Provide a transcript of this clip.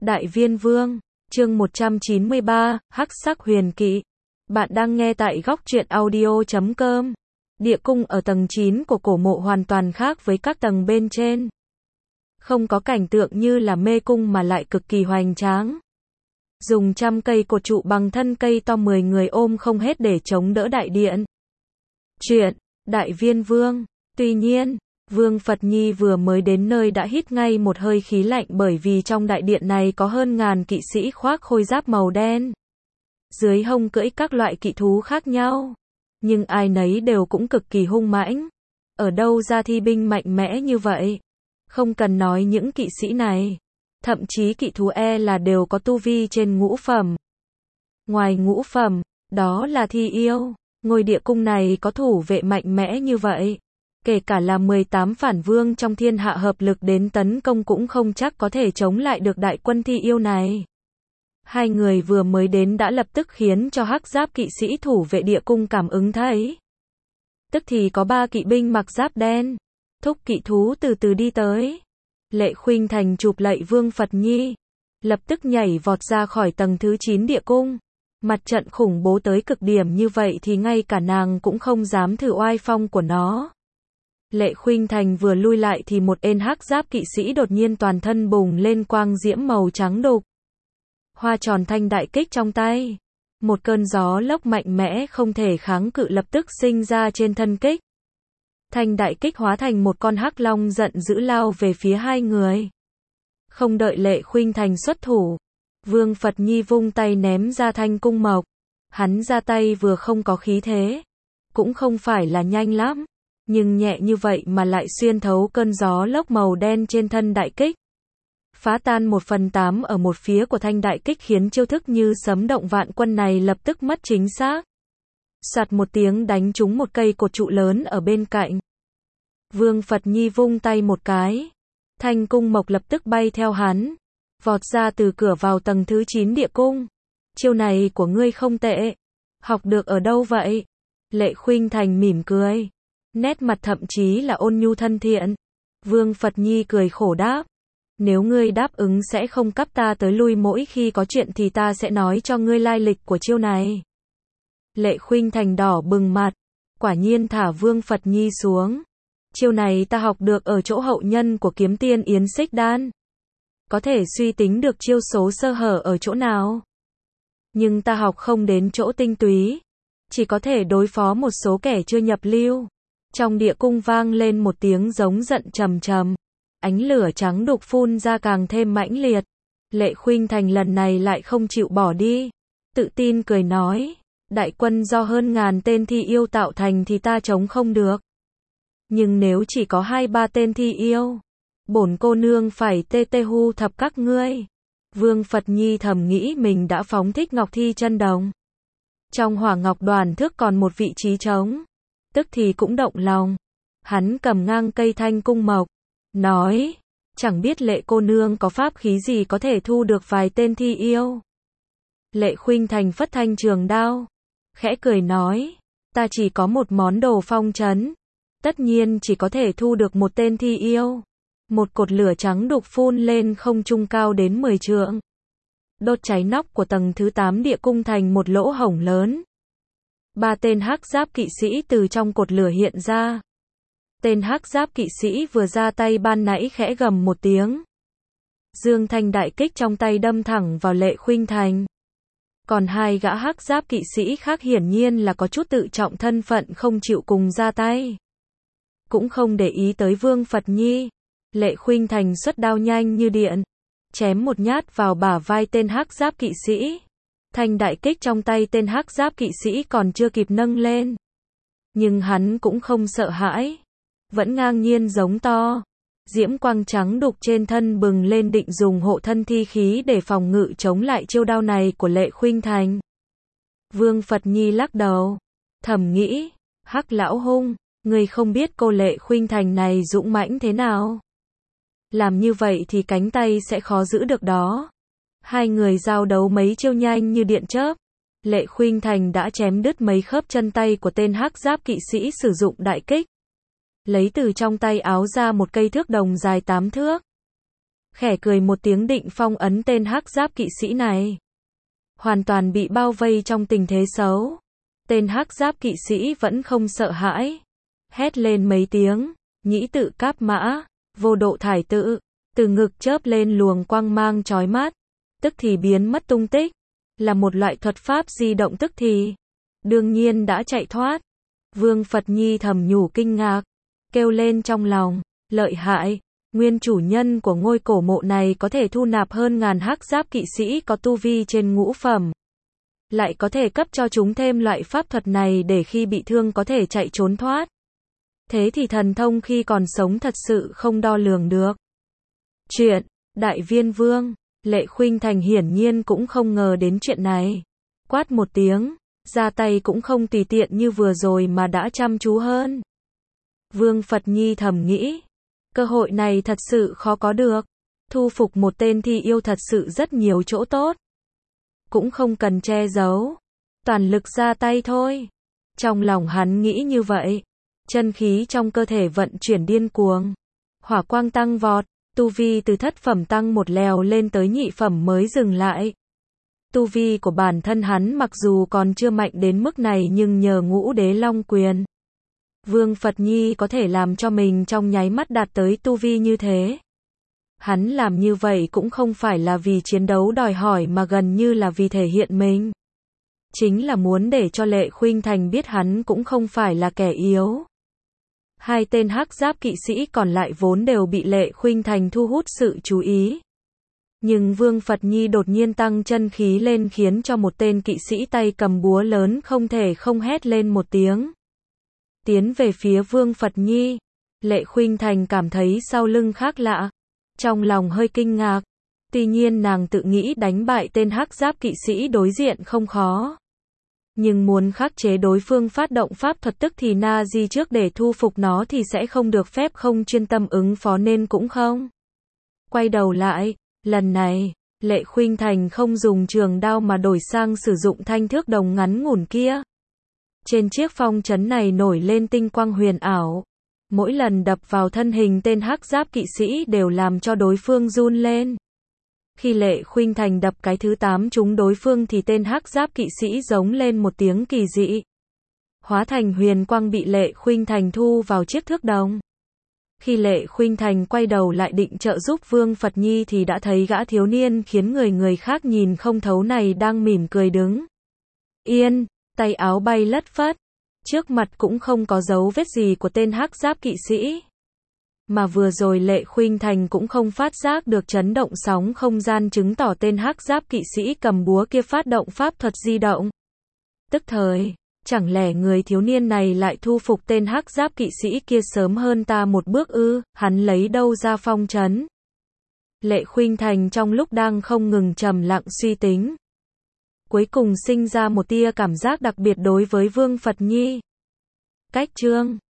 Đại Viên Vương, chương 193, Hắc Sắc Huyền Kỵ. Bạn đang nghe tại góc truyện audio.com. Địa cung ở tầng 9 của cổ mộ hoàn toàn khác với các tầng bên trên. Không có cảnh tượng như là mê cung mà lại cực kỳ hoành tráng. Dùng trăm cây cột trụ bằng thân cây to 10 người ôm không hết để chống đỡ đại điện. Chuyện, Đại Viên Vương. Tuy nhiên, Vương Phật Nhi vừa mới đến nơi đã hít ngay một hơi khí lạnh bởi vì trong đại điện này có hơn ngàn kỵ sĩ khoác khôi giáp màu đen. Dưới hông cưỡi các loại kỵ thú khác nhau. Nhưng ai nấy đều cũng cực kỳ hung mãnh. Ở đâu ra thi binh mạnh mẽ như vậy? Không cần nói những kỵ sĩ này. Thậm chí kỵ thú là đều có tu vi trên ngũ phẩm. Ngoài ngũ phẩm, đó là thi yêu. Ngôi địa cung này có thủ vệ mạnh mẽ như vậy. Kể cả là 18 phản vương trong thiên hạ hợp lực đến tấn công cũng không chắc có thể chống lại được đại quân thi yêu này. Hai người vừa mới đến đã lập tức khiến cho hắc giáp kỵ sĩ thủ vệ địa cung cảm ứng thấy. Tức thì có 3 kỵ binh mặc giáp đen, thúc kỵ thú từ từ đi tới. Lệ Khuynh Thành chụp lạy Vương Phật Nhi, lập tức nhảy vọt ra khỏi tầng thứ 9 địa cung. Mặt trận khủng bố tới cực điểm như vậy thì ngay cả nàng cũng không dám thử oai phong của nó. Lệ Khuynh Thành vừa lui lại thì một ên hắc giáp kỵ sĩ đột nhiên toàn thân bùng lên quang diễm màu trắng đục. Hoa tròn thanh đại kích trong tay. Một cơn gió lốc mạnh mẽ không thể kháng cự lập tức sinh ra trên thân kích. Thanh đại kích hóa thành một con hắc long giận dữ lao về phía hai người. Không đợi Lệ Khuynh Thành xuất thủ, Vương Phật Nhi vung tay ném ra thanh cung mộc. Hắn ra tay vừa không có khí thế, cũng không phải là nhanh lắm. Nhưng nhẹ như vậy mà lại xuyên thấu cơn gió lốc màu đen trên thân đại kích. Phá tan 1/8 ở một phía của thanh đại kích khiến chiêu thức như sấm động vạn quân này lập tức mất chính xác. Soạt một tiếng đánh trúng một cây cột trụ lớn ở bên cạnh. Vương Phật Nhi vung tay một cái. Thanh cung mộc lập tức bay theo hắn. Vọt ra từ cửa vào tầng thứ 9 địa cung. Chiêu này của ngươi không tệ. Học được ở đâu vậy? Lệ Khuynh Thành mỉm cười. Nét mặt thậm chí là ôn nhu thân thiện. Vương Phật Nhi cười khổ đáp. Nếu ngươi đáp ứng sẽ không cắp ta tới lui mỗi khi có chuyện thì ta sẽ nói cho ngươi lai lịch của chiêu này. Lệ Khuynh Thành đỏ bừng mặt. Quả nhiên thả Vương Phật Nhi xuống. Chiêu này ta học được ở chỗ hậu nhân của kiếm tiên Yến Xích Đan. Có thể suy tính được chiêu số sơ hở ở chỗ nào. Nhưng ta học không đến chỗ tinh túy. Chỉ có thể đối phó một số kẻ chưa nhập lưu. Trong địa cung vang lên một tiếng giống giận trầm trầm. Ánh lửa trắng đục phun ra càng thêm mãnh liệt. Lệ Khuynh Thành lần này lại không chịu bỏ đi. Tự tin cười nói. Đại quân do hơn ngàn tên thi yêu tạo thành thì ta chống không được. Nhưng nếu chỉ có 2-3 tên thi yêu, bổn cô nương phải tê tê hu thập các ngươi. Vương Phật Nhi thầm nghĩ mình đã phóng thích Ngọc Thi Chân Đồng. Trong Hỏa Ngọc Đoàn Thước còn một vị trí trống. Tức thì cũng động lòng. Hắn cầm ngang cây thanh cung mộc. Nói. Chẳng biết Lệ cô nương có pháp khí gì có thể thu được vài tên thi yêu. Lệ Khuynh Thành phất thanh trường đao. Khẽ cười nói. Ta chỉ có một món đồ phong trấn. Tất nhiên chỉ có thể thu được một tên thi yêu. Một cột lửa trắng đục phun lên không trung cao đến 10 trượng. Đốt cháy nóc của tầng thứ 8 địa cung thành một lỗ hổng lớn. 3 tên hắc giáp kỵ sĩ từ trong cột lửa hiện ra. Tên hắc giáp kỵ sĩ vừa ra tay ban nãy khẽ gầm một tiếng. Dương thanh đại kích trong tay đâm thẳng vào Lệ Khuynh Thành. Còn hai gã hắc giáp kỵ sĩ khác hiển nhiên là có chút tự trọng thân phận không chịu cùng ra tay. Cũng không để ý tới Vương Phật Nhi. Lệ Khuynh Thành xuất đao nhanh như điện. Chém một nhát vào bả vai tên hắc giáp kỵ sĩ. Thanh đại kích trong tay tên hắc giáp kỵ sĩ còn chưa kịp nâng lên. Nhưng hắn cũng không sợ hãi. Vẫn ngang nhiên giống to. Diễm quang trắng đục trên thân bừng lên định dùng hộ thân thi khí để phòng ngự chống lại chiêu đao này của Lệ Khuynh Thành. Vương Phật Nhi lắc đầu. Thầm nghĩ. Hắc lão hung. Người không biết cô Lệ Khuynh Thành này dũng mãnh thế nào. Làm như vậy thì cánh tay sẽ khó giữ được đó. Hai người giao đấu mấy chiêu nhanh như điện chớp. Lệ Khuynh Thành đã chém đứt mấy khớp chân tay của tên hắc giáp kỵ sĩ sử dụng đại kích. Lấy từ trong tay áo ra một cây thước đồng dài 8 thước. khẽ cười một tiếng định phong ấn tên hắc giáp kỵ sĩ này. Hoàn toàn bị bao vây trong tình thế xấu. Tên hắc giáp kỵ sĩ vẫn không sợ hãi. Hét lên mấy tiếng, nhĩ tự cáp mã, vô độ thải tự, từ ngực chớp lên luồng quang mang chói mắt, tức thì biến mất tung tích, là một loại thuật pháp di động tức thì. Đương nhiên đã chạy thoát. Vương Phật Nhi thầm nhủ kinh ngạc, kêu lên trong lòng, lợi hại, nguyên chủ nhân của ngôi cổ mộ này có thể thu nạp hơn ngàn hắc giáp kỵ sĩ có tu vi trên ngũ phẩm. Lại có thể cấp cho chúng thêm loại pháp thuật này để khi bị thương có thể chạy trốn thoát. Thế thì thần thông khi còn sống thật sự không đo lường được. Chuyện, Đại Viên Vương, Lệ Khuynh Thành hiển nhiên cũng không ngờ đến chuyện này. Quát một tiếng, ra tay cũng không tùy tiện như vừa rồi mà đã chăm chú hơn. Vương Phật Nhi thầm nghĩ, cơ hội này thật sự khó có được. Thu phục một tên thi yêu thật sự rất nhiều chỗ tốt. Cũng không cần che giấu, toàn lực ra tay thôi. Trong lòng hắn nghĩ như vậy, chân khí trong cơ thể vận chuyển điên cuồng. Hỏa quang tăng vọt, tu vi từ thất phẩm tăng một lèo lên tới nhị phẩm mới dừng lại. Tu vi của bản thân hắn mặc dù còn chưa mạnh đến mức này nhưng nhờ Ngũ Đế Long Quyền, Vương Phật Nhi có thể làm cho mình trong nháy mắt đạt tới tu vi như thế. Hắn làm như vậy cũng không phải là vì chiến đấu đòi hỏi mà gần như là vì thể hiện mình. Chính là muốn để cho Lệ Khuynh Thành biết hắn cũng không phải là kẻ yếu. Hai tên hắc giáp kỵ sĩ còn lại vốn đều bị Lệ Khuynh Thành thu hút sự chú ý. Nhưng Vương Phật Nhi đột nhiên tăng chân khí lên khiến cho một tên kỵ sĩ tay cầm búa lớn không thể không hét lên một tiếng. Tiến về phía Vương Phật Nhi, Lệ Khuynh Thành cảm thấy sau lưng khác lạ. Trong lòng hơi kinh ngạc. Tuy nhiên nàng tự nghĩ đánh bại tên hắc giáp kỵ sĩ đối diện không khó. Nhưng muốn khắc chế đối phương phát động pháp thuật tức thì na di trước để thu phục nó thì sẽ không được phép không chuyên tâm ứng phó nên cũng không. Quay đầu lại, lần này, Lệ Khuynh Thành không dùng trường đao mà đổi sang sử dụng thanh thước đồng ngắn ngủn kia. Trên chiếc phong trấn này nổi lên tinh quang huyền ảo. Mỗi lần đập vào thân hình tên hắc giáp kỵ sĩ đều làm cho đối phương run lên. Khi Lệ Khuynh Thành đập cái thứ 8 trúng đối phương thì tên hắc giáp kỵ sĩ giống lên một tiếng kỳ dị. Hóa thành huyền quang bị Lệ Khuynh Thành thu vào chiếc thước đồng. Khi Lệ Khuynh Thành quay đầu lại định trợ giúp Vương Phật Nhi thì đã thấy gã thiếu niên khiến người khác nhìn không thấu này đang mỉm cười đứng yên, tay áo bay lất phất. Trước mặt cũng không có dấu vết gì của tên hắc giáp kỵ sĩ. Mà vừa rồi Lệ Khuynh Thành cũng không phát giác được chấn động sóng không gian chứng tỏ tên hắc giáp kỵ sĩ cầm búa kia phát động pháp thuật di động. Tức thời, chẳng lẽ người thiếu niên này lại thu phục tên hắc giáp kỵ sĩ kia sớm hơn ta một bước ư? Hắn lấy đâu ra phong trấn? Lệ Khuynh Thành trong lúc đang không ngừng trầm lặng suy tính, cuối cùng sinh ra một tia cảm giác đặc biệt đối với Vương Phật Nhi. Cách chương